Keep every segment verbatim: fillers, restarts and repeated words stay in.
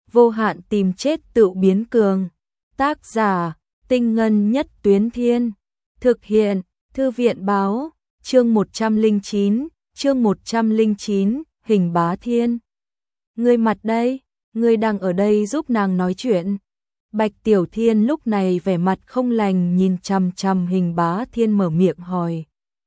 vô hạn tìm chết tự biến cường. Tác giả, Tinh Ngân Nhất Tuyến Thiên. Thực hiện, Thư viện Báo, chương một trăm lẻ chín, chương một trăm lẻ chín, Hình Bá Thiên. Ngươi mặt đây, ngươi đang ở đây giúp nàng nói chuyện. Bạch Tiểu Thiên lúc này vẻ mặt không lành nhìn chằm chằm Hình Bá Thiên mở miệng hỏi.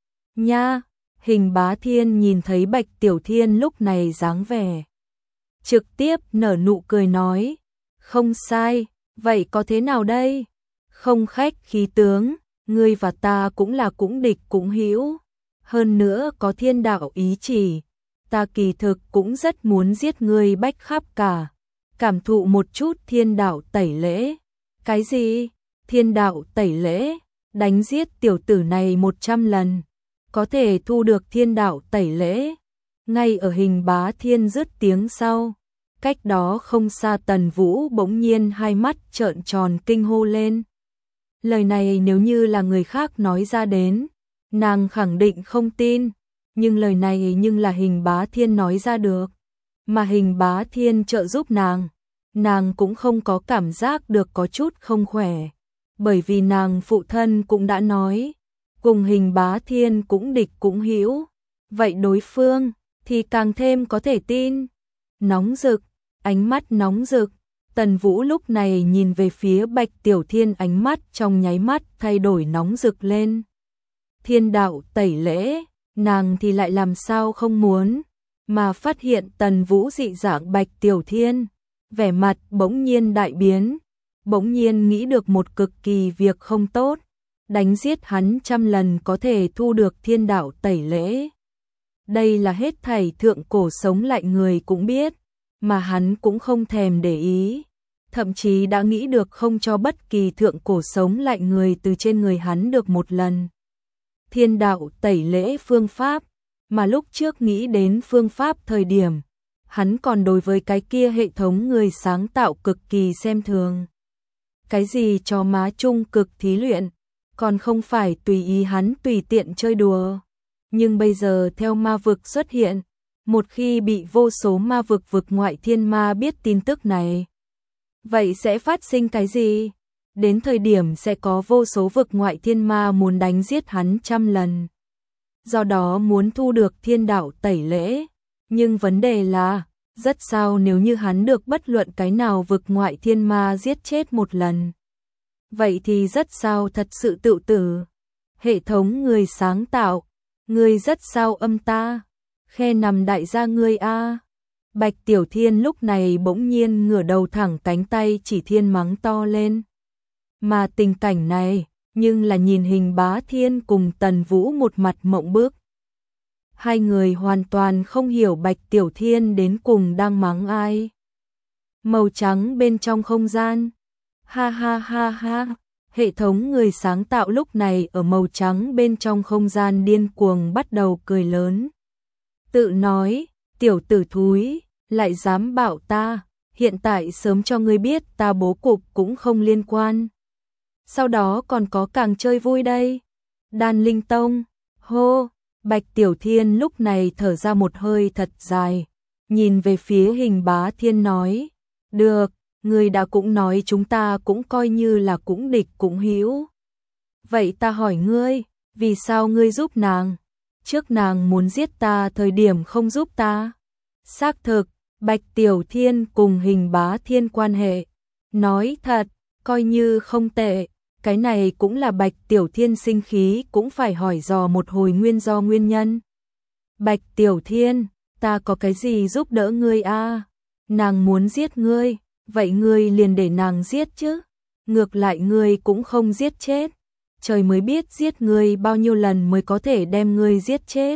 Nha, Hình Bá Thiên nhìn thấy Bạch Tiểu Thiên lúc này dáng vẻ. Trực tiếp nở nụ cười nói. Không sai, vậy có thế nào đây? Không khách khí tướng, ngươi và ta cũng là cũng địch cũng hữu. Hơn nữa có thiên đạo ý chỉ. Ta kỳ thực cũng rất muốn giết ngươi bách khắp cả. Cảm thụ một chút thiên đạo tẩy lễ. Cái gì? Thiên đạo tẩy lễ? Đánh giết tiểu tử này một trăm lần. Có thể thu được thiên đạo tẩy lễ. Ngay ở Hình Bá Thiên dứt tiếng sau. Cách đó không xa Tần Vũ bỗng nhiên hai mắt trợn tròn kinh hô lên. Lời này nếu như là người khác nói ra đến, nàng khẳng định không tin. Nhưng lời này nhưng là Hình Bá Thiên nói ra được. Mà Hình Bá Thiên trợ giúp nàng. Nàng cũng không có cảm giác được có chút không khỏe. Bởi vì nàng phụ thân cũng đã nói. Cùng Hình Bá Thiên cũng địch cũng hữu. Vậy đối phương thì càng thêm có thể tin. Nóng rực, ánh mắt nóng rực. Tần Vũ lúc này nhìn về phía Bạch Tiểu Thiên, ánh mắt trong nháy mắt thay đổi nóng rực lên. Thiên đạo tẩy lễ, nàng thì lại làm sao không muốn. Mà phát hiện Tần Vũ dị dạng Bạch Tiểu Thiên, vẻ mặt bỗng nhiên đại biến. Bỗng nhiên nghĩ được một cực kỳ việc không tốt. Đánh giết hắn trăm lần có thể thu được thiên đạo tẩy lễ. Đây là hết thảy thượng cổ sống lại người cũng biết. Mà hắn cũng không thèm để ý. Thậm chí đã nghĩ được không cho bất kỳ thượng cổ sống lại người từ trên người hắn được một lần. Thiên đạo tẩy lễ phương pháp. Mà lúc trước nghĩ đến phương pháp thời điểm. Hắn còn đối với cái kia hệ thống người sáng tạo cực kỳ xem thường. Cái gì cho má trung cực thí luyện. Còn không phải tùy ý hắn tùy tiện chơi đùa. Nhưng bây giờ theo ma vực xuất hiện. Một khi bị vô số ma vực vực ngoại thiên ma biết tin tức này. Vậy sẽ phát sinh cái gì? Đến thời điểm sẽ có vô số vực ngoại thiên ma muốn đánh giết hắn trăm lần. Do đó muốn thu được thiên đạo tẩy lễ. Nhưng vấn đề là, rất sao nếu như hắn được bất luận cái nào vực ngoại thiên ma giết chết một lần. Vậy thì rất sao thật sự tự tử. Hệ thống người sáng tạo, người rất sao âm ta. Khe nằm đại gia ngươi a. Bạch Tiểu Thiên lúc này bỗng nhiên ngửa đầu thẳng cánh tay chỉ thiên mắng to lên. Mà tình cảnh này, nhưng là nhìn Hình Bá Thiên cùng Tần Vũ một mặt mộng bức. Hai người hoàn toàn không hiểu Bạch Tiểu Thiên đến cùng đang mắng ai. Màu trắng bên trong không gian. Ha ha ha ha. Hệ thống người sáng tạo lúc này ở màu trắng bên trong không gian điên cuồng bắt đầu cười lớn. Tự nói, tiểu tử thúi, lại dám bảo ta, hiện tại sớm cho ngươi biết ta bố cục cũng không liên quan. Sau đó còn có càng chơi vui đây. Đan Linh Tông, hô, Bạch Tiểu Thiên lúc này thở ra một hơi thật dài, nhìn về phía Hình Bá Thiên nói, được, ngươi đã cũng nói chúng ta cũng coi như là cũng địch cũng hữu. Vậy ta hỏi ngươi, vì sao ngươi giúp nàng? Trước nàng muốn giết ta thời điểm không giúp ta. Xác thực, Bạch Tiểu Thiên cùng Hình Bá Thiên quan hệ. Nói thật, coi như không tệ. Cái này cũng là Bạch Tiểu Thiên sinh khí cũng phải hỏi dò một hồi nguyên do nguyên nhân. Bạch Tiểu Thiên, ta có cái gì giúp đỡ ngươi a? Nàng muốn giết ngươi, vậy ngươi liền để nàng giết chứ. Ngược lại ngươi cũng không giết chết. Trời mới biết giết ngươi bao nhiêu lần mới có thể đem ngươi giết chết.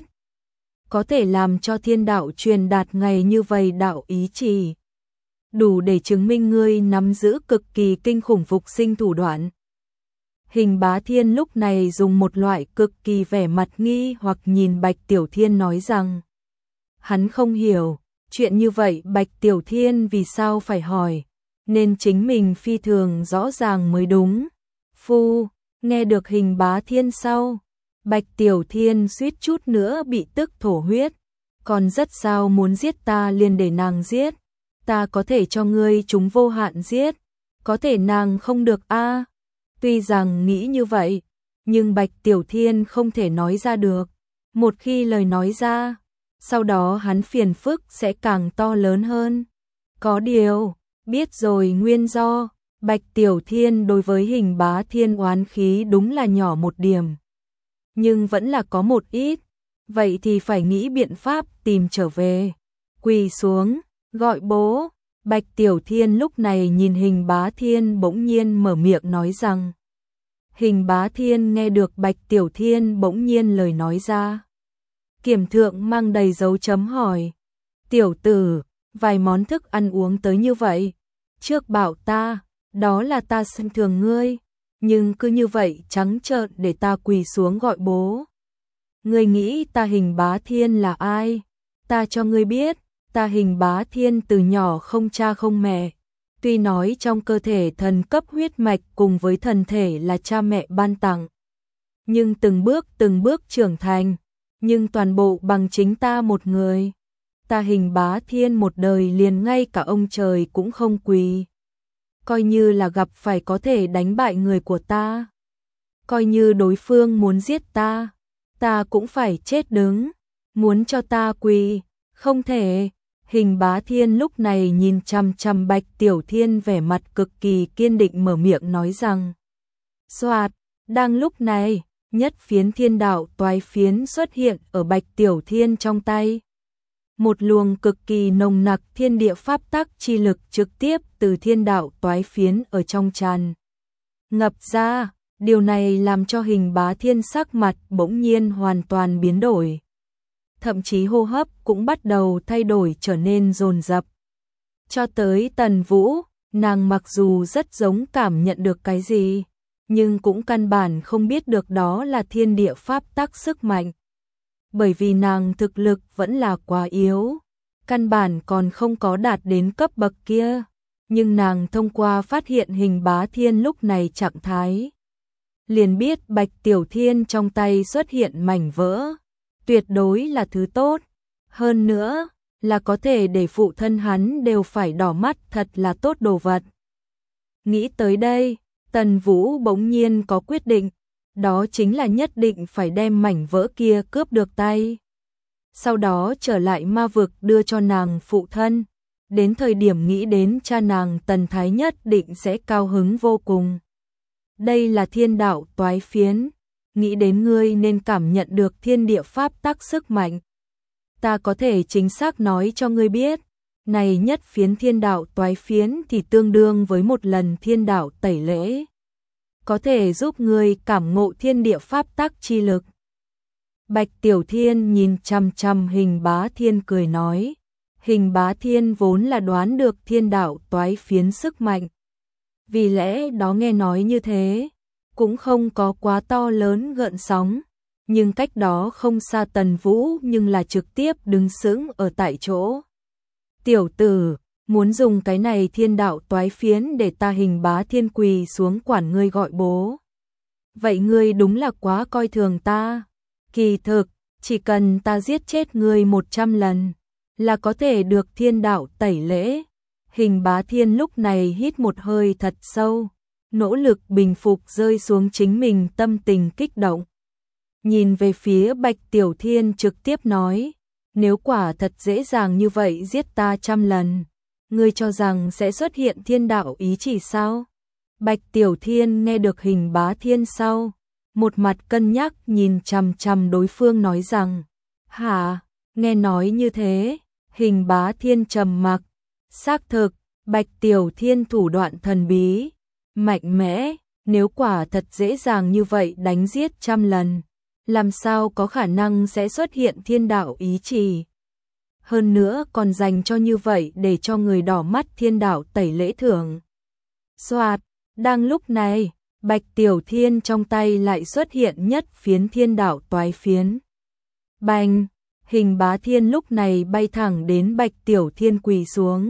Có thể làm cho thiên đạo truyền đạt ngày như vậy đạo ý chỉ. Đủ để chứng minh ngươi nắm giữ cực kỳ kinh khủng phục sinh thủ đoạn. Hình Bá Thiên lúc này dùng một loại cực kỳ vẻ mặt nghi hoặc nhìn Bạch Tiểu Thiên nói rằng. Hắn không hiểu, chuyện như vậy Bạch Tiểu Thiên vì sao phải hỏi, nên chính mình phi thường rõ ràng mới đúng. Phu, nghe được Hình Bá Thiên sau, Bạch Tiểu Thiên suýt chút nữa bị tức thổ huyết, còn rất sao muốn giết ta liền để nàng giết. ta có thể cho ngươi chúng vô hạn giết, có thể nàng không được a. Tuy rằng nghĩ như vậy, nhưng Bạch Tiểu Thiên không thể nói ra được. Một khi lời nói ra, sau đó hắn phiền phức sẽ càng to lớn hơn. Có điều, biết rồi nguyên do, Bạch Tiểu Thiên đối với Hình Bá Thiên oán khí đúng là nhỏ một điểm. Nhưng vẫn là có một ít, vậy thì phải nghĩ biện pháp tìm trở về. Quỳ xuống, gọi bố. Bạch Tiểu Thiên lúc này nhìn Hình Bá Thiên bỗng nhiên mở miệng nói rằng. Hình Bá Thiên nghe được Bạch Tiểu Thiên bỗng nhiên lời nói ra. Kiểm thượng mang đầy dấu chấm hỏi. Tiểu tử, vài món thức ăn uống tới như vậy. Trước bảo ta, đó là ta xem thường ngươi. Nhưng cứ như vậy trắng trợn để ta quỳ xuống gọi bố. Ngươi nghĩ ta Hình Bá Thiên là ai? Ta cho ngươi biết, ta Hình Bá Thiên từ nhỏ không cha không mẹ. Tuy nói trong cơ thể thần cấp huyết mạch cùng với thần thể là cha mẹ ban tặng. Nhưng từng bước từng bước trưởng thành. Nhưng toàn bộ bằng chính ta một người. Ta Hình Bá Thiên một đời liền ngay cả ông trời cũng không quỳ. Coi như là gặp phải có thể đánh bại người của ta. Coi như đối phương muốn giết ta, ta cũng phải chết đứng. Muốn cho ta quỳ, không thể. Hình Bá Thiên lúc này nhìn chằm chằm Bạch Tiểu Thiên vẻ mặt cực kỳ kiên định mở miệng nói rằng. Soạt, đang lúc này, nhất phiến thiên đạo toái phiến xuất hiện ở Bạch Tiểu Thiên trong tay. Một luồng cực kỳ nồng nặc thiên địa pháp tắc chi lực trực tiếp từ thiên đạo toái phiến ở trong tràn ngập ra, điều này làm cho Hình Bá Thiên sắc mặt bỗng nhiên hoàn toàn biến đổi. Thậm chí hô hấp cũng bắt đầu thay đổi trở nên dồn dập. Cho tới Tần Vũ, nàng mặc dù rất giống cảm nhận được cái gì, nhưng cũng căn bản không biết được đó là thiên địa pháp tắc sức mạnh. Bởi vì nàng thực lực vẫn là quá yếu, căn bản còn không có đạt đến cấp bậc kia. Nhưng nàng thông qua phát hiện Hình Bá Thiên lúc này trạng thái, liền biết Bạch Tiểu Thiên trong tay xuất hiện mảnh vỡ. Tuyệt đối là thứ tốt. Hơn nữa, là có thể để phụ thân hắn đều phải đỏ mắt, thật là tốt đồ vật. Nghĩ tới đây, Tần Vũ bỗng nhiên có quyết định. Đó chính là nhất định phải đem mảnh vỡ kia cướp được tay. Sau đó trở lại ma vực đưa cho nàng phụ thân. Đến thời điểm nghĩ đến cha nàng Tần Thái nhất định sẽ cao hứng vô cùng. Đây là thiên đạo toái phiến. Nghĩ đến ngươi nên cảm nhận được thiên địa pháp tắc sức mạnh. Ta có thể chính xác nói cho ngươi biết. Này nhất phiến thiên đạo toái phiến thì tương đương với một lần thiên đạo tẩy lễ. Có thể giúp ngươi cảm ngộ thiên địa pháp tắc chi lực. Bạch Tiểu Thiên nhìn chằm chằm Hình Bá Thiên cười nói. Hình Bá Thiên vốn là đoán được thiên đạo toái phiến sức mạnh. Vì lẽ đó nghe nói như thế, cũng không có quá to lớn gợn sóng. Nhưng cách đó không xa Tần Vũ nhưng là trực tiếp đứng sững ở tại chỗ. Tiểu tử, muốn dùng cái này thiên đạo toái phiến để ta Hình Bá Thiên quỳ xuống quản ngươi gọi bố. Vậy ngươi đúng là quá coi thường ta. Kỳ thực, chỉ cần ta giết chết ngươi một trăm lần, là có thể được thiên đạo tẩy lễ. Hình Bá Thiên lúc này hít một hơi thật sâu, nỗ lực bình phục rơi xuống chính mình tâm tình kích động. Nhìn về phía Bạch Tiểu Thiên trực tiếp nói, nếu quả thật dễ dàng như vậy giết ta trăm lần, ngươi cho rằng sẽ xuất hiện thiên đạo ý chỉ sao? Bạch Tiểu Thiên nghe được Hình Bá Thiên sau, một mặt cân nhắc nhìn chằm chằm đối phương nói rằng, hả, nghe nói như thế, Hình Bá Thiên trầm mặc, xác thực, Bạch Tiểu Thiên thủ đoạn thần bí, mạnh mẽ, nếu quả thật dễ dàng như vậy đánh giết trăm lần, làm sao có khả năng sẽ xuất hiện thiên đạo ý chỉ. Hơn nữa còn dành cho như vậy để cho người đỏ mắt thiên đạo tẩy lễ thưởng. Soạt, đang lúc này, Bạch Tiểu Thiên trong tay lại xuất hiện nhất phiến thiên đạo toái phiến. Bành, Hình Bá Thiên lúc này bay thẳng đến Bạch Tiểu Thiên quỳ xuống.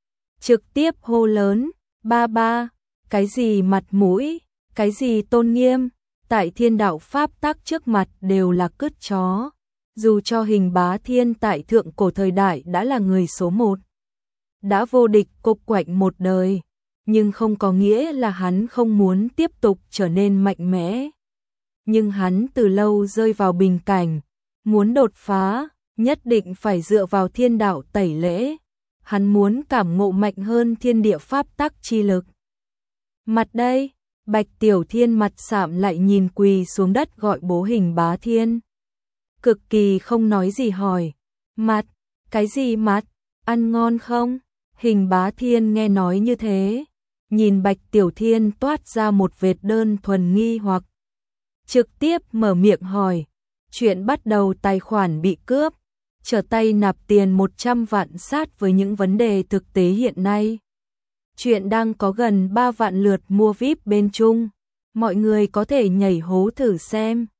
Trực tiếp hô lớn, ba ba, cái gì mặt mũi, cái gì tôn nghiêm, tại thiên đạo pháp tắc trước mặt đều là cứt chó. Dù cho Hình Bá Thiên tại thượng cổ thời đại đã là người số một, đã vô địch cục quạnh một đời, nhưng không có nghĩa là hắn không muốn tiếp tục trở nên mạnh mẽ. Nhưng hắn từ lâu rơi vào bình cảnh, muốn đột phá, nhất định phải dựa vào thiên đạo tẩy lễ. Hắn muốn cảm ngộ mạnh hơn thiên địa pháp tắc chi lực. Mặt đây, Bạch Tiểu Thiên mặt sạm lại nhìn quỳ xuống đất gọi bố Hình Bá Thiên. Cực kỳ không nói gì hỏi, mặt, cái gì mặt, ăn ngon không? Hình Bá Thiên nghe nói như thế, nhìn Bạch Tiểu Thiên toát ra một vệt đơn thuần nghi hoặc. Trực tiếp mở miệng hỏi, chuyện bắt đầu tài khoản bị cướp, trở tay nạp tiền một trăm vạn sát với những vấn đề thực tế hiện nay. Chuyện đang có gần ba vạn lượt mua víp bên Trung, mọi người có thể nhảy hố thử xem.